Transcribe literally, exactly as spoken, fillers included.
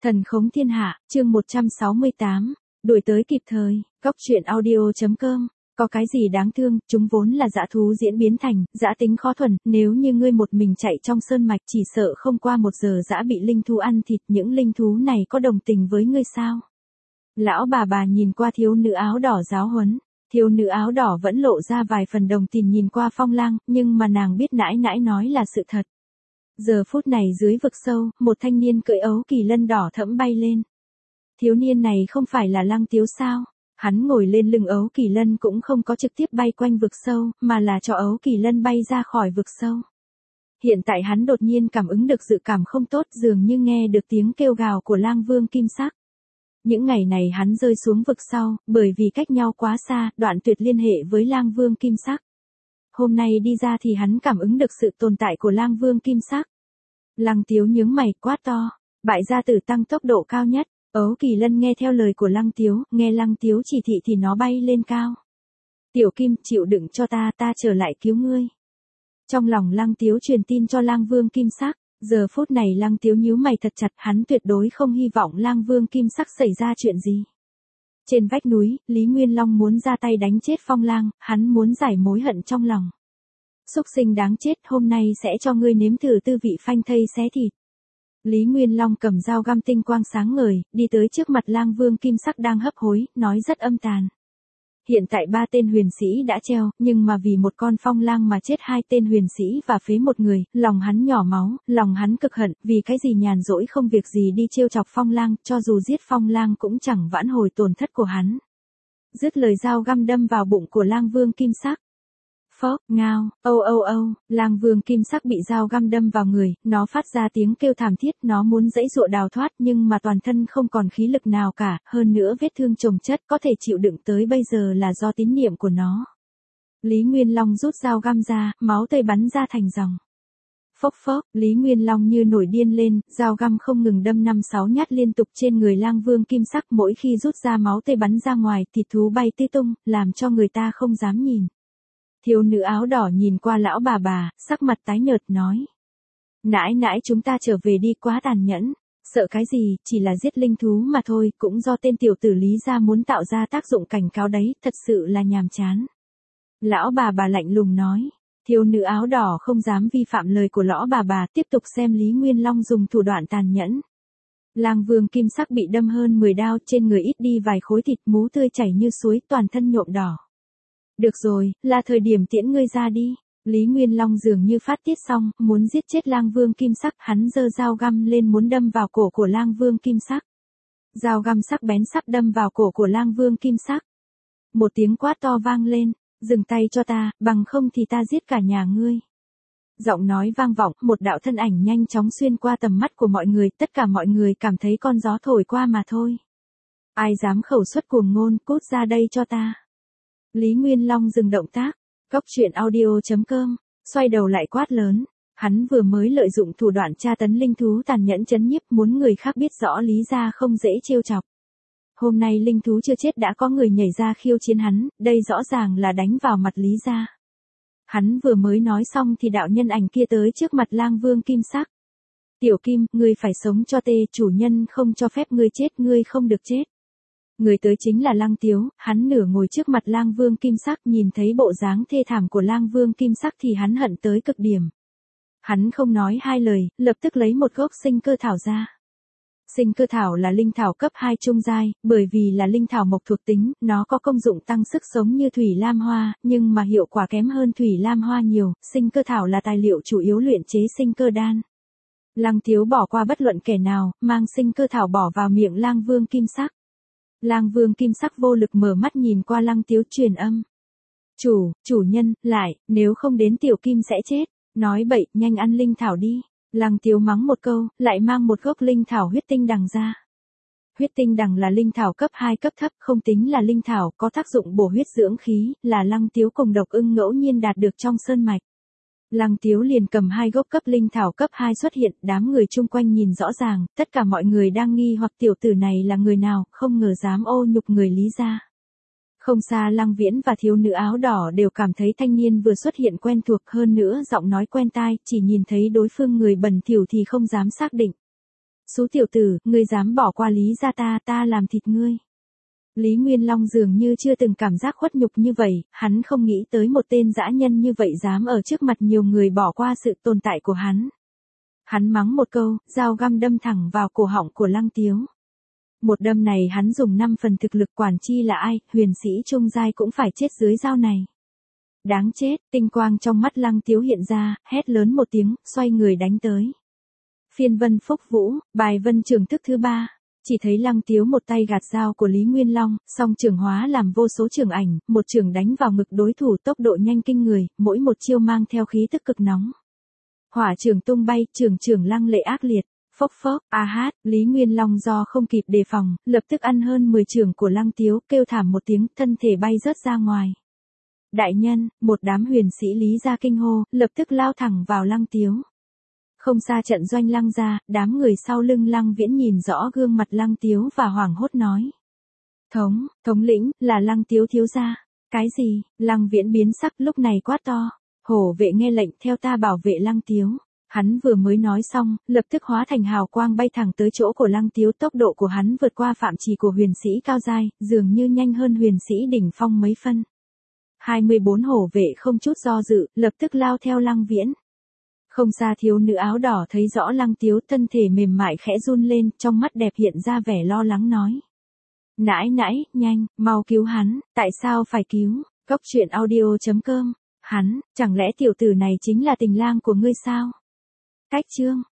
Thần khống thiên hạ, chương một trăm sáu mươi tám, đuổi tới kịp thời, góc truyện audio.com, có cái gì đáng thương, chúng vốn là dã thú diễn biến thành, dã tính khó thuần, nếu như ngươi một mình chạy trong sơn mạch chỉ sợ không qua một giờ dã bị linh thú ăn thịt, những linh thú này có đồng tình với ngươi sao? Lão bà bà nhìn qua thiếu nữ áo đỏ giáo huấn, thiếu nữ áo đỏ vẫn lộ ra vài phần đồng tình nhìn qua Phong Lang, nhưng mà nàng biết nãi nãi nói là sự thật. Giờ phút này dưới vực sâu, một thanh niên cưỡi ấu kỳ lân đỏ thẫm bay lên. Thiếu niên này không phải là Lăng Tiếu sao? Hắn ngồi lên lưng ấu kỳ lân cũng không có trực tiếp bay quanh vực sâu, mà là cho ấu kỳ lân bay ra khỏi vực sâu. Hiện tại hắn đột nhiên cảm ứng được dự cảm không tốt, dường như nghe được tiếng kêu gào của Lang Vương Kim Sắc. Những ngày này hắn rơi xuống vực sau, bởi vì cách nhau quá xa, đoạn tuyệt liên hệ với Lang Vương Kim Sắc. Hôm nay đi ra thì hắn cảm ứng được sự tồn tại của Lang Vương Kim Sắc. Lăng Tiếu nhướng mày quát to, bại gia tử tăng tốc độ cao nhất. Ấu kỳ lân nghe theo lời của Lăng Tiếu, nghe Lăng Tiếu chỉ thị thì nó bay lên cao. Tiểu Kim, chịu đựng cho ta, ta trở lại cứu ngươi. Trong lòng Lăng Tiếu truyền tin cho Lang Vương Kim Sắc, giờ phút này Lăng Tiếu nhíu mày thật chặt, hắn tuyệt đối không hy vọng Lang Vương Kim Sắc xảy ra chuyện gì. Trên vách núi, Lý Nguyên Long muốn ra tay đánh chết Phong Lang, hắn muốn giải mối hận trong lòng. Súc sinh đáng chết, hôm nay sẽ cho ngươi nếm thử tư vị phanh thây xé thịt. Lý Nguyên Long cầm dao găm tinh quang sáng ngời, đi tới trước mặt Lang Vương Kim Sắc đang hấp hối, nói rất âm tàn. Hiện tại ba tên huyền sĩ đã treo, nhưng mà vì một con Phong Lang mà chết hai tên huyền sĩ và phế một người, lòng hắn nhỏ máu, lòng hắn cực hận, vì cái gì nhàn rỗi không việc gì đi trêu chọc Phong Lang, cho dù giết Phong Lang cũng chẳng vãn hồi tổn thất của hắn. Dứt lời dao găm đâm vào bụng của Lang Vương Kim Sắc. Phốc, ngao, âu âu âu, Lang Vương Kim Sắc bị dao găm đâm vào người, nó phát ra tiếng kêu thảm thiết, nó muốn giãy giụa đào thoát nhưng mà toàn thân không còn khí lực nào cả, hơn nữa vết thương chồng chất có thể chịu đựng tới bây giờ là do tín niệm của nó. Lý Nguyên Long rút dao găm ra, máu tươi bắn ra thành dòng. Phốc phốc, Lý Nguyên Long như nổi điên lên, dao găm không ngừng đâm năm sáu nhát liên tục trên người Lang Vương Kim Sắc, mỗi khi rút ra máu tươi bắn ra ngoài, thịt thú bay tứ tung, làm cho người ta không dám nhìn. Thiếu nữ áo đỏ nhìn qua lão bà bà, sắc mặt tái nhợt nói. Nãi nãi chúng ta trở về đi, quá tàn nhẫn. Sợ cái gì, chỉ là giết linh thú mà thôi, cũng do tên tiểu tử Lý gia muốn tạo ra tác dụng cảnh cáo đấy, thật sự là nhàm chán. Lão bà bà lạnh lùng nói. Thiếu nữ áo đỏ không dám vi phạm lời của lão bà bà, tiếp tục xem Lý Nguyên Long dùng thủ đoạn tàn nhẫn. Lang Vương Kim Sắc bị đâm hơn mười đao, trên người ít đi vài khối thịt, mú tươi chảy như suối, toàn thân nhuộm đỏ. Được rồi, là thời điểm tiễn ngươi ra đi. Lý Nguyên Long dường như phát tiết xong, muốn giết chết Lang Vương Kim Sắc, hắn giơ dao găm lên muốn đâm vào cổ của Lang Vương Kim Sắc. Dao găm sắc bén sắp đâm vào cổ của Lang Vương Kim Sắc. Một tiếng quát to vang lên, dừng tay cho ta, bằng không thì ta giết cả nhà ngươi. Giọng nói vang vọng, một đạo thân ảnh nhanh chóng xuyên qua tầm mắt của mọi người, tất cả mọi người cảm thấy con gió thổi qua mà thôi. Ai dám khẩu xuất cuồng ngôn, cút ra đây cho ta. Lý Nguyên Long dừng động tác, góc truyện audio.com, xoay đầu lại quát lớn, hắn vừa mới lợi dụng thủ đoạn tra tấn linh thú tàn nhẫn chấn nhiếp, muốn người khác biết rõ Lý gia không dễ trêu chọc. Hôm nay linh thú chưa chết đã có người nhảy ra khiêu chiến hắn, đây rõ ràng là đánh vào mặt Lý gia. Hắn vừa mới nói xong thì đạo nhân ảnh kia tới trước mặt Lang Vương Kim Sắc. Tiểu Kim, ngươi phải sống cho tê, chủ nhân không cho phép ngươi chết, ngươi không được chết. Người tới chính là Lăng Tiếu, hắn nửa ngồi trước mặt Lang Vương Kim Sắc, nhìn thấy bộ dáng thê thảm của Lang Vương Kim Sắc thì hắn hận tới cực điểm. Hắn không nói hai lời, lập tức lấy một gốc sinh cơ thảo ra. Sinh cơ thảo là linh thảo cấp hai trung giai, bởi vì là linh thảo mộc thuộc tính, nó có công dụng tăng sức sống như thủy lam hoa, nhưng mà hiệu quả kém hơn thủy lam hoa nhiều, sinh cơ thảo là tài liệu chủ yếu luyện chế sinh cơ đan. Lăng Tiếu bỏ qua bất luận kẻ nào, mang sinh cơ thảo bỏ vào miệng Lang Vương Kim Sắc. Lang Vương Kim Sắc vô lực mở mắt nhìn qua Lăng Tiếu truyền âm. Chủ, chủ nhân, lại, nếu không đến Tiểu Kim sẽ chết. Nói bậy, nhanh ăn linh thảo đi. Lăng Tiếu mắng một câu, lại mang một gốc linh thảo huyết tinh đằng ra. Huyết tinh đằng là linh thảo cấp hai cấp thấp, không tính là linh thảo, có tác dụng bổ huyết dưỡng khí, là Lăng Tiếu cùng Độc Ưng ngẫu nhiên đạt được trong sơn mạch. Lăng Tiếu liền cầm hai gốc cấp linh thảo cấp hai xuất hiện, đám người chung quanh nhìn rõ ràng, tất cả mọi người đang nghi hoặc tiểu tử này là người nào, không ngờ dám ô nhục người Lý gia. Không xa Lăng Viễn và thiếu nữ áo đỏ đều cảm thấy thanh niên vừa xuất hiện quen thuộc, hơn nữa giọng nói quen tai, chỉ nhìn thấy đối phương người bẩn thỉu thì không dám xác định. Xú tiểu tử, ngươi dám bỏ qua Lý gia ta, ta làm thịt ngươi. Lý Nguyên Long dường như chưa từng cảm giác khuất nhục như vậy, hắn không nghĩ tới một tên dã nhân như vậy dám ở trước mặt nhiều người bỏ qua sự tồn tại của hắn. Hắn mắng một câu, dao găm đâm thẳng vào cổ họng của Lăng Tiếu. Một đâm này hắn dùng năm phần thực lực, quản chi là ai, huyền sĩ trung giai cũng phải chết dưới dao này. Đáng chết, tinh quang trong mắt Lăng Tiếu hiện ra, hét lớn một tiếng, xoay người đánh tới. Phiên vân phúc vũ, bài vân trường thức thứ ba. Chỉ thấy Lăng Tiếu một tay gạt dao của Lý Nguyên Long, song trường hóa làm vô số trường ảnh, một trường đánh vào ngực đối thủ, tốc độ nhanh kinh người, mỗi một chiêu mang theo khí tức cực nóng. Hỏa trường tung bay, trường trường lăng lệ ác liệt, phốc phốc, a hát, Lý Nguyên Long do không kịp đề phòng, lập tức ăn hơn mười trường của Lăng Tiếu, kêu thảm một tiếng, thân thể bay rớt ra ngoài. Đại nhân, một đám huyền sĩ Lý gia kinh hô, lập tức lao thẳng vào Lăng Tiếu. Không xa trận doanh Lăng gia, đám người sau lưng Lăng Viễn nhìn rõ gương mặt Lăng Tiếu và hoảng hốt nói. Thống, thống lĩnh, là Lăng Tiếu thiếu gia. Cái gì? Lăng Viễn biến sắc lúc này quát to. Hổ vệ nghe lệnh, theo ta bảo vệ Lăng Tiếu. Hắn vừa mới nói xong, lập tức hóa thành hào quang bay thẳng tới chỗ của Lăng Tiếu, tốc độ của hắn vượt qua phạm trì của huyền sĩ cao giai, dường như nhanh hơn huyền sĩ đỉnh phong mấy phân. hai mươi bốn hổ vệ không chút do dự, lập tức lao theo Lăng Viễn. Không xa thiếu nữ áo đỏ thấy rõ Lăng Tiếu, thân thể mềm mại khẽ run lên, trong mắt đẹp hiện ra vẻ lo lắng nói. Nãi nãi, nhanh, mau cứu hắn, tại sao phải cứu, Cốc truyện audio chấm com, hắn, chẳng lẽ tiểu tử này chính là tình lang của ngươi sao? Cách chương